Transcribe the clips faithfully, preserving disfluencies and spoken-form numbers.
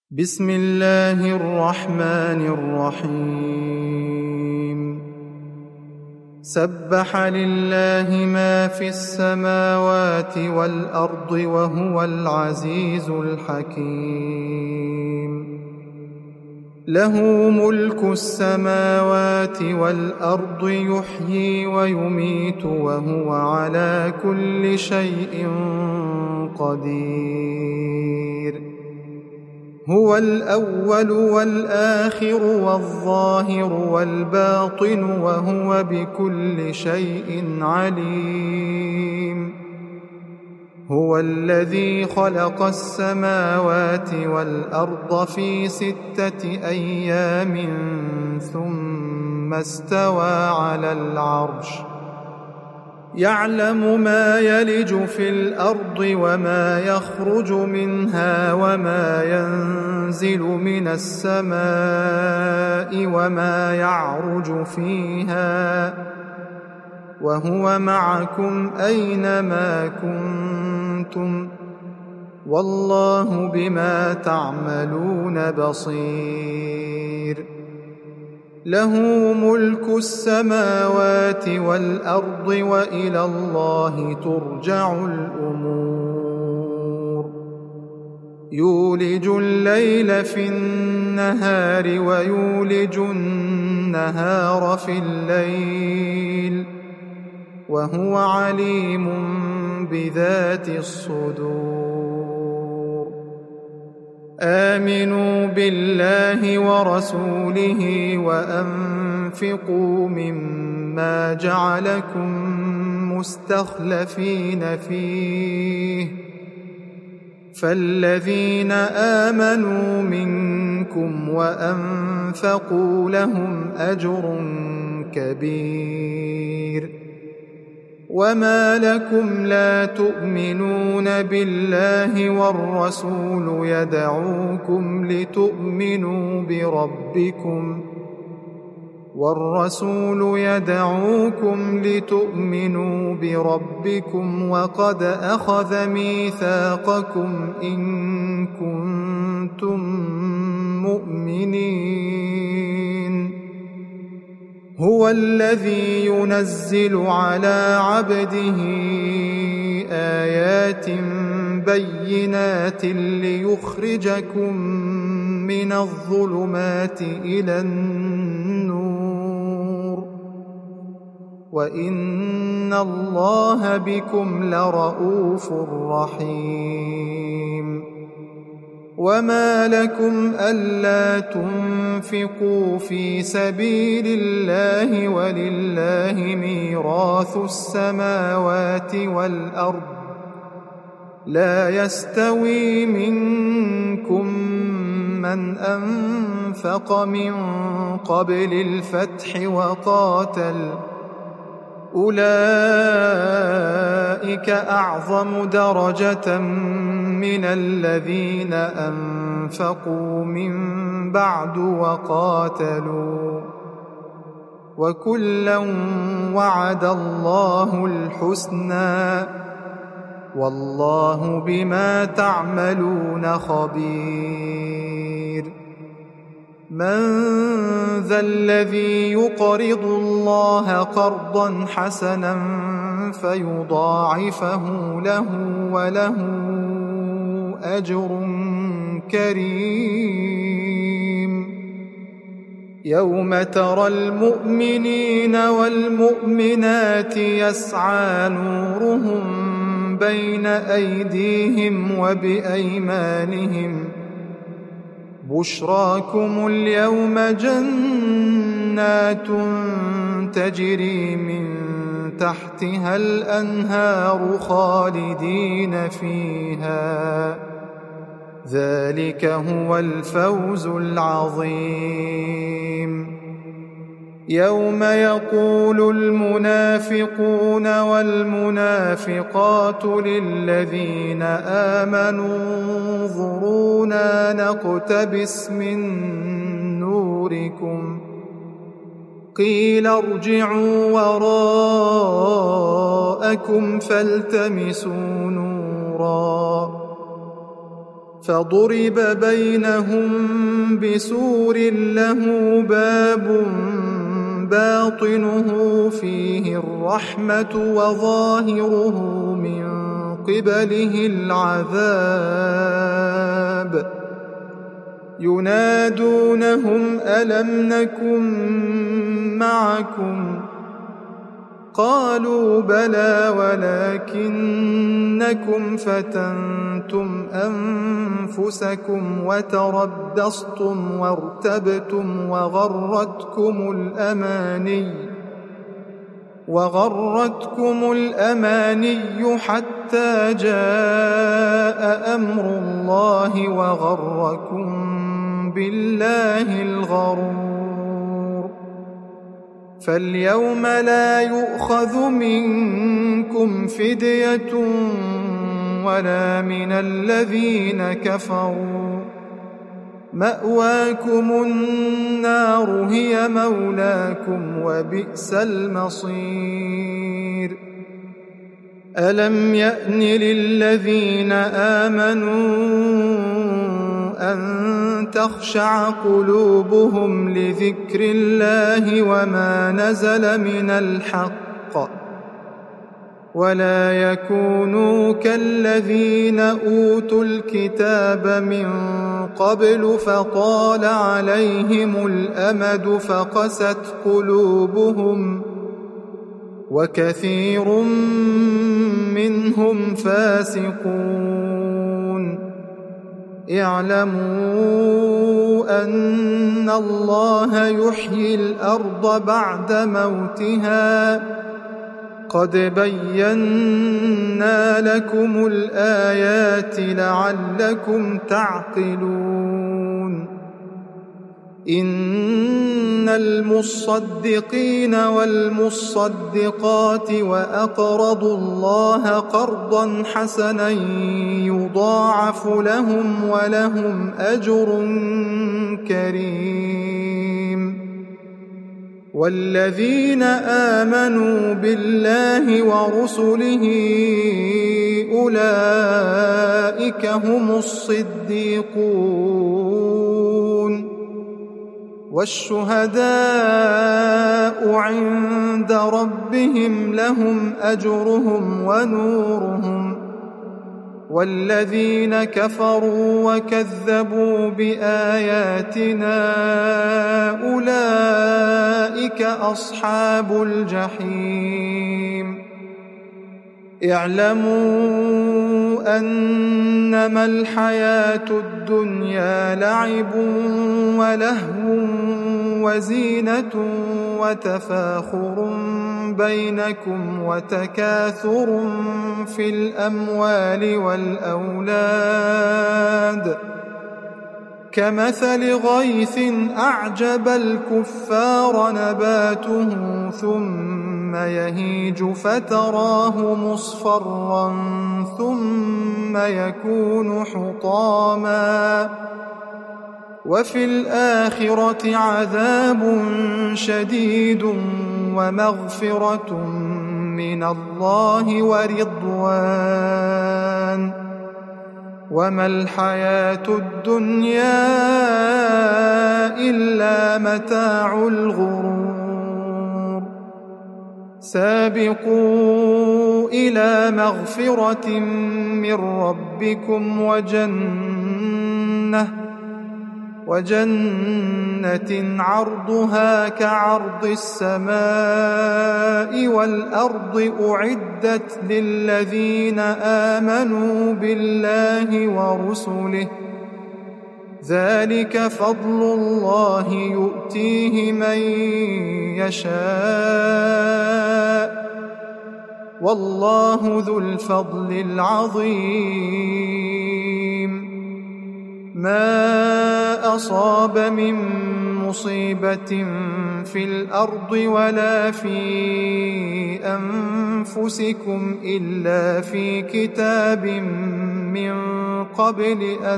بسم الله الرحمن الرحيم سبح لله ما في السماوات والأرض وهو العزيز الحكيم له ملك السماوات والأرض يحيي ويميت وهو على كل شيء قدير هو الأول والآخر والظاهر والباطن وهو بكل شيء عليم هو الذي خلق السماوات والأرض في ستة أيام ثم استوى على العرش يعلم ما يلج في الأرض وما يخرج منها وما ينزل من السماء وما يعرج فيها وهو معكم أينما كنتم والله بما تعملون بصير له ملك السماوات والأرض وإلى الله ترجع الأمور يولج الليل في النهار ويولج النهار في الليل وهو عليم بذات الصدور آمنوا بالله ورسوله وأنفقوا مما جعلكم مستخلفين فيه فالذين آمنوا منكم وأنفقوا لهم أجر كبير وما لكم لا تؤمنون بالله والرسول يدعوكم لتؤمنوا بربكم والرسول يدعوكم لتؤمنوا بربكم وقد أخذ ميثاقكم إن كنتم مؤمنين هو الذي ينزل على عبده آيات بينات ليخرجكم من الظلمات إلى النور وإن الله بكم لرءوف رحيم وما لكم ألا تنفقوا في سبيل الله ولله ميراث السماوات والأرض لا يستوي منكم من أنفق من قبل الفتح وقاتل أولئك أعظم درجة من الذين أنفقوا من بعد وقاتلوا وكلا وعد الله الحسنى والله بما تعملون خبير من ذا الذي يقرض الله قرضا حسنا فيضاعفه له وله أجر كريم يوم ترى المؤمنين والمؤمنات يسعى نورهم بين أيديهم وبأيمانهم بشراكم اليوم جنات تجري من تحتها الأنهار خالدين فيها ذلك هو الفوز العظيم يوم يقول المنافقون والمنافقات للذين آمنوا انظرونا نقتبس من نوركم قيل ارجعوا وراءكم فالتمسوا نورا فضرب بينهم بسور له باب باطنه فيه الرحمة وظاهره من قبله العذاب ينادونهم ألم نكن معكم قالوا بلى ولكنكم فتنتم أنفسكم وتربصتم وارتبتم وغرتكم الأماني وغرتكم الأماني حتى جاء أمر الله وغركم بالله الغرور فاليوم لا يؤخذ منكم فدية ولا من الذين كفروا مأواكم النار هي مولاكم وبئس المصير ألم يأن للذين آمنوا أن تخشع قلوبهم لذكر الله وما نزل من الحق ولا يكونوا كالذين أوتوا الكتاب من قبل فطال عليهم الأمد فقست قلوبهم وكثير منهم فاسقون اعلموا أن الله يحيي الأرض بعد موتها قد بينا لكم الآيات لعلكم تعقلون إن المصدقين والمصدقات وأقرضوا الله قرضا حسنا يضاعف لهم ولهم أجر كريم والذين آمنوا بالله ورسله أولئك هم الصديقون والشهداء عند ربهم لهم أجرهم ونورهم والذين كفروا وكذبوا بآياتنا أولئك أصحاب الجحيم اعلموا أنما الحياة الدنيا لعب ولهو وزينة وتفاخر بينكم وتكاثر في الأموال والأولاد كمثل غيث أعجب الكفار نباته ثم يهيج فتراه مصفرا ثم يكون حطاما وفي الآخرة عذاب شديد ومغفرة من الله ورضوان وما الحياة الدنيا إلا متاع الغرور سابقوا إلى مغفرة من ربكم وجنة وجنة عرضها كعرض السماء والأرض أعدت للذين آمنوا بالله ورسله ذلك فضل الله يؤتيه من يشاء والله ذو الفضل العظيم ما أصاب من مصيبة في الأرض ولا في أنفسكم إلا في كتاب من قبل أن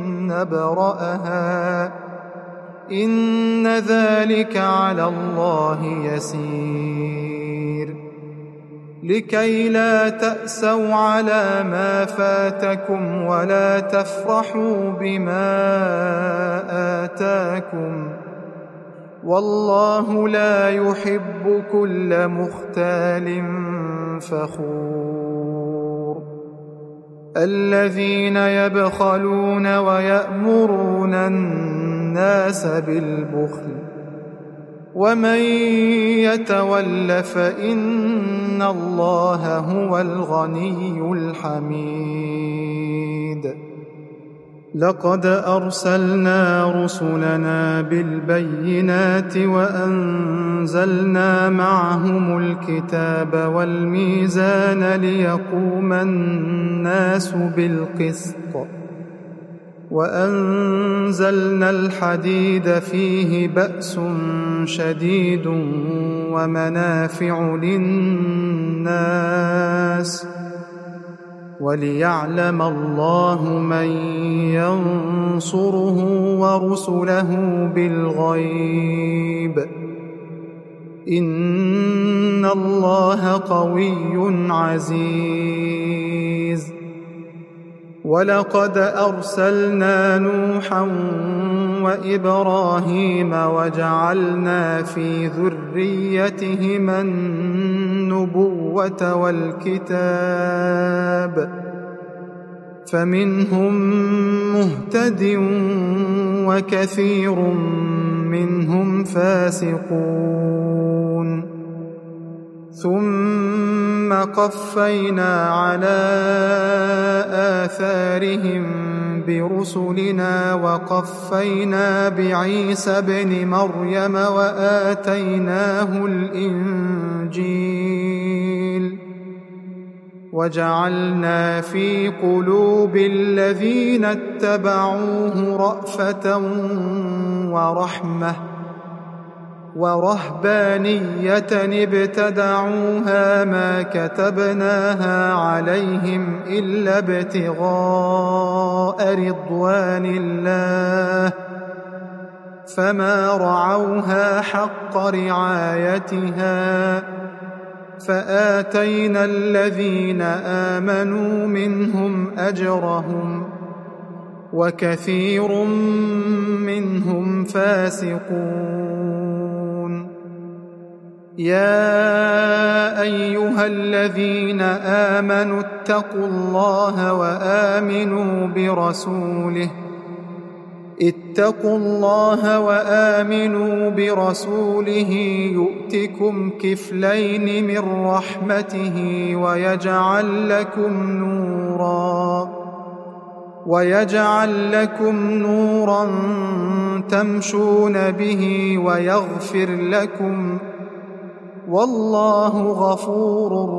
نبرأها إن ذلك على الله يسير لكي لا تأسوا على ما فاتكم ولا تفرحوا بما آتاكم والله لا يحب كل مختال فخور الذين يبخلون ويأمرون الناس بالبخل ومن يتول فإن الله هو الغني الحميد لقد أرسلنا رسلنا بالبينات وأنزلنا معهم الكتاب والميزان ليقوم الناس بالقسط وأنزلنا الحديد فيه بأس شديد ومنافع للناس وليعلم الله من ينصره ورسله بالغيب إن الله قوي عزيز ولقد أرسلنا نوحا وإبراهيم وجعلنا في ذريتهما النبوة والكتاب فمنهم مهتد وكثير منهم فاسقون ثم قفينا على آثارهم برسلنا وقفينا بعيسى ابن مريم وآتيناه الإنجيل وجعلنا في قلوب الذين اتبعوه رأفة ورحمة ورهبانية ابتدعوها ما كتبناها عليهم إلا ابتغاء رضوان الله فما رعوها حق رعايتها فآتينا الذين آمنوا منهم أجرهم وكثير منهم فاسقون يا أيها الذين آمنوا اتقوا الله وآمنوا برسوله اتقوا الله وآمنوا برسوله يؤتكم كفلين من رحمته ويجعل لكم نورا ويجعل لكم نورا تمشون به ويغفر لكم والله غفور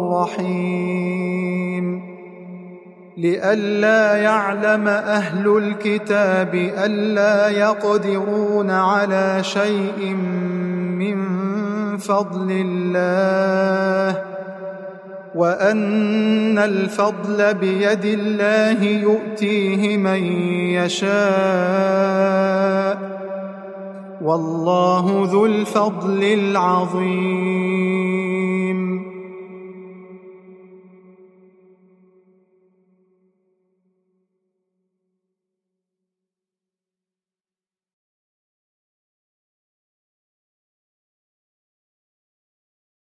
رحيم لئلا يعلم أهل الكتاب ألا يقدرون على شيء من فضل الله وأن الفضل بيد الله يؤتيه من يشاء والله ذو الفضل العظيم